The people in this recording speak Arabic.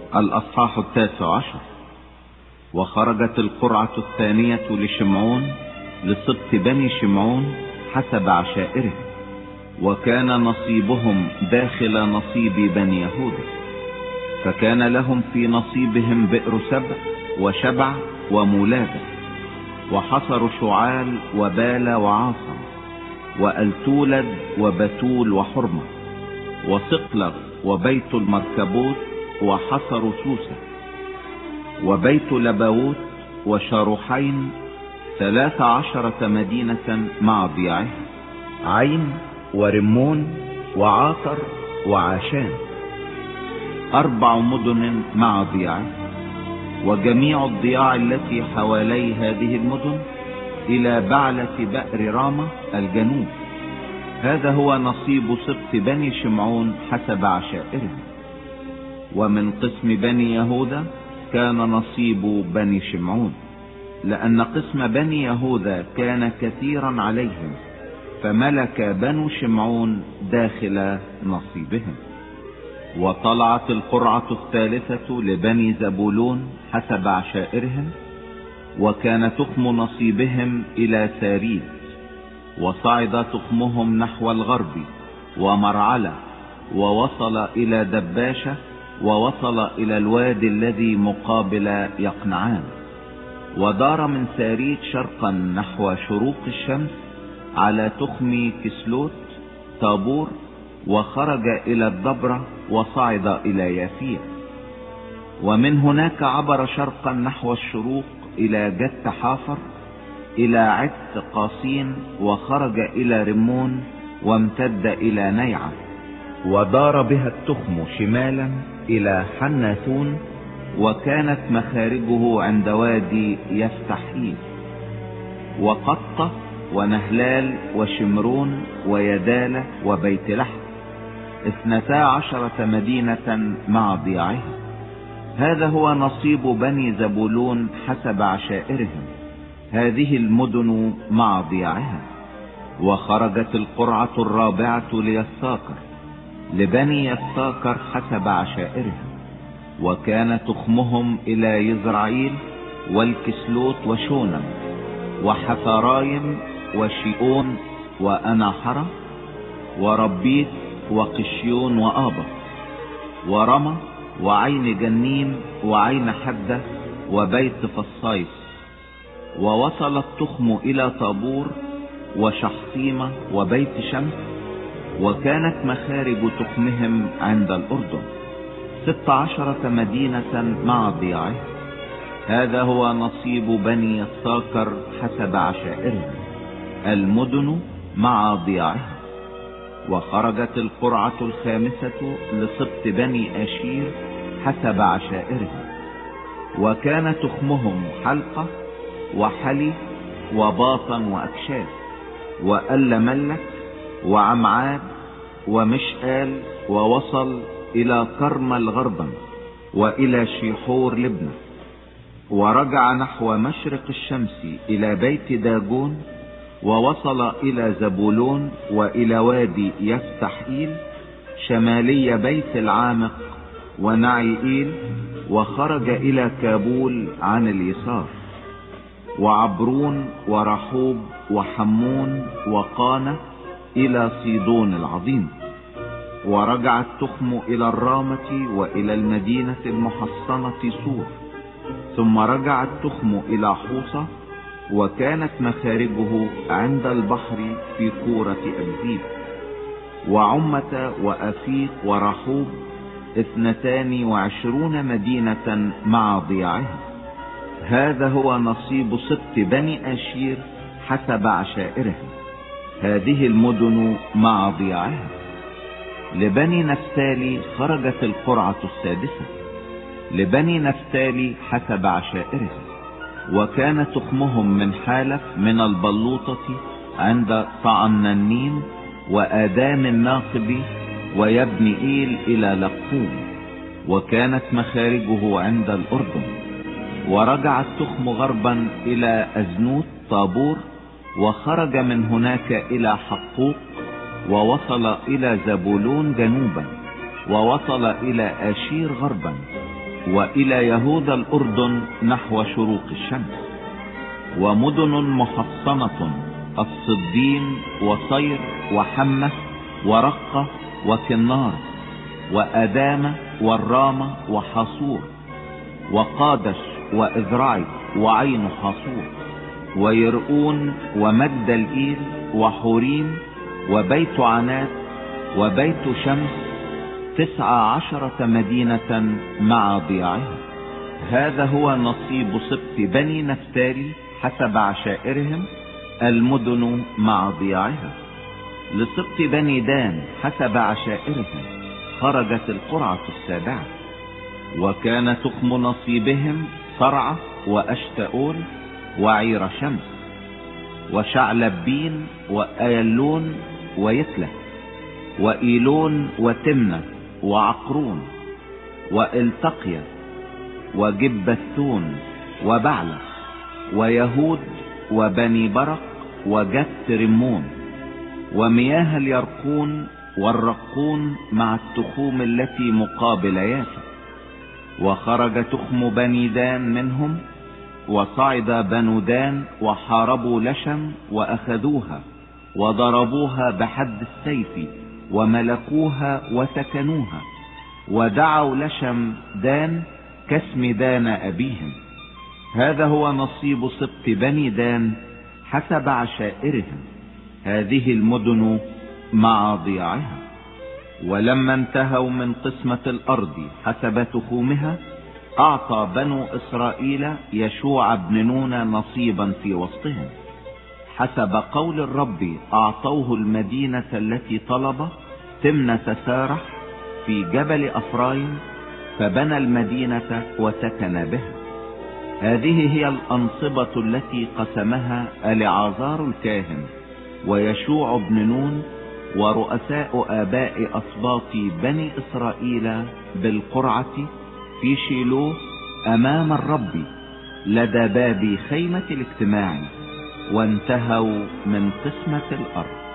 الأصحاح 19. وخرجت القرعة الثانية لشمعون لسبط بني شمعون حسب عشائرهم، وكان نصيبهم داخل نصيب بني يهوذا. فكان لهم في نصيبهم بئر سبع وشبع ومولادة، وحصر شعال وبال وعاصم وألتولد وبتول وحرمة وصقلغ وبيت المركبوت وحصر سوسة وبيت لباوت وشاروحين 13 مدينة مع ضياعها، عين ورمون وعاطر وعاشان، 4 مدن مع ضياعها. وجميع الضياع التي حوالي هذه المدن إلى بعلة بئر رامة الجنوب. هذا هو نصيب سبط بني شمعون حسب عشائرهم. ومن قسم بني يهوذا كان نصيب بني شمعون، لأن قسم بني يهوذا كان كثيرا عليهم، فملك بنو شمعون داخل نصيبهم. وطلعت القرعة الثالثة لبني زبولون حسب عشائرهم، وكان تخم نصيبهم إلى ساريد، وصعد تخمهم نحو الغرب ومرعلة، ووصل إلى دباشة، ووصل إلى الوادي الذي مقابل يقنعان، ودار من ساريد شرقا نحو شروق الشمس على تخم كسلوت طابور، وخرج إلى الدبرة وصعد إلى يافية. ومن هناك عبر شرقا نحو الشروق إلى جت حافر إلى عت قاصين، وخرج إلى رمون وامتد إلى نيعة، ودار بها التخم شمالا إلى حناثون، وكانت مخارجه عند وادي يفتحيل وقطة ونهلال وشمرون ويدالة وبيت لحم، 12 مدينة مع ضياعها. هذا هو نصيب بني زبولون حسب عشائرهم، هذه المدن مع ضياعها. وخرجت القرعة الرابعة ليساكر لبني يساكر حسب عشائرهم، وكان تخمهم إلى يزرعيل والكسلوت وشونم وحثرايم وشيئون وأناحرة وربيت وقشيون وآبا ورمى وعين جنيم وعين حدة وبيت فصايس. ووصل التخم إلى طابور وشحطيمة وبيت شمس، وكانت مخارج تخمهم عند الأردن، 16 مدينة مع ضياعها. هذا هو نصيب بني يساكر حسب عشائرهم، المدن مع ضياعها. وخرجت القرعة الخامسة لسبط بني آشير حسب عشائرهم، وكان تخمهم حلقة وحلي وباطن وأكشاف وأل ملك وعمعاد ومشآل، ووصل إلى كرمل غربا وإلى شيحور لبنى، ورجع نحو مشرق الشمس إلى بيت داجون، ووصل إلى زبولون وإلى وادي يفتحيل شمالي بيت العامق ونعيئيل، وخرج إلى كابول عن اليسار، وعبرون ورحوب وحمون وقانة إلى صيدون العظيم. ورجع التخم إلى الرامة وإلى المدينة المحصنة سور، ثم رجع التخم إلى حوصة، وكانت مخارجه عند البحر في كورة أبزيب. وعمة وأفيق ورحوب 22 مدينة مع ضياعها. هذا هو نصيب سبط بني آشير حسب عشائرهم، هذه المدن مع ضياعها. لبني نفتالي خرجت القرعة السادسة لبني نفتالي حسب عشائرهم، وكان تخمهم من حالف من البلوطة عند طعننين وآدام الناقب ويبن إيل إلى لقوم، وكانت مخارجه عند الأردن. ورجع التخم غربا إلى أزنوت طابور، وخرج من هناك إلى حقوق، ووصل إلى زبولون جنوبا، ووصل إلى آشير غربا، وإلى يهوذا الأردن نحو شروق الشمس. ومدن محصنة الصديم وصير وحمة ورقة وكنار وأدامة والرامة وحصور وقادش وإذراعي وعين حصور ويرؤون ومجد الإيل وحوريم وبيت عنات وبيت شمس 19 مدينة مع ضياعها. هذا هو نصيب سبط بني نفتالي حسب عشائرهم المدن مع ضياعها. لسبط بني دان حسب عشائرهم خرجت القرعة 7. وكان تخم نصيبهم صرعة وأشتاؤول وعير شمس وشعلبين وأيلون ويتلة وإيلون وتمنة وعقرون وإلتقية وجبثون وبعلة ويهود وبني برق وجت رمون ومياه اليرقون والرقون مع التخوم التي مقابل يافا. وخرج تخم بني دان منهم وصعد بنو دان وحاربوا لشم وأخذوها وضربوها بحد السيف وملكوها وسكنوها ودعوا لشم دان كاسم دان أبيهم. هذا هو نصيب سبط بني دان حسب عشائرهم. هذه المدن مع ضياعها. ولما انتهوا من قسمة الأرض حسب تخومها أعطى بنو إسرائيل يشوع بن نون نصيبا في وسطهم حسب قول الرب. أعطوه المدينة التي طلب تمنة سارح في جبل أفرايم فبنى المدينة وسكن بها. هذه هي الأنصبة التي قسمها العازار الكاهن ويشوع بن نون ورؤساء آباء أسباط بني إسرائيل بالقرعة في شيلوه أمام الرب لدى باب خيمة الاجتماع. وانتهوا من قسمة الأرض.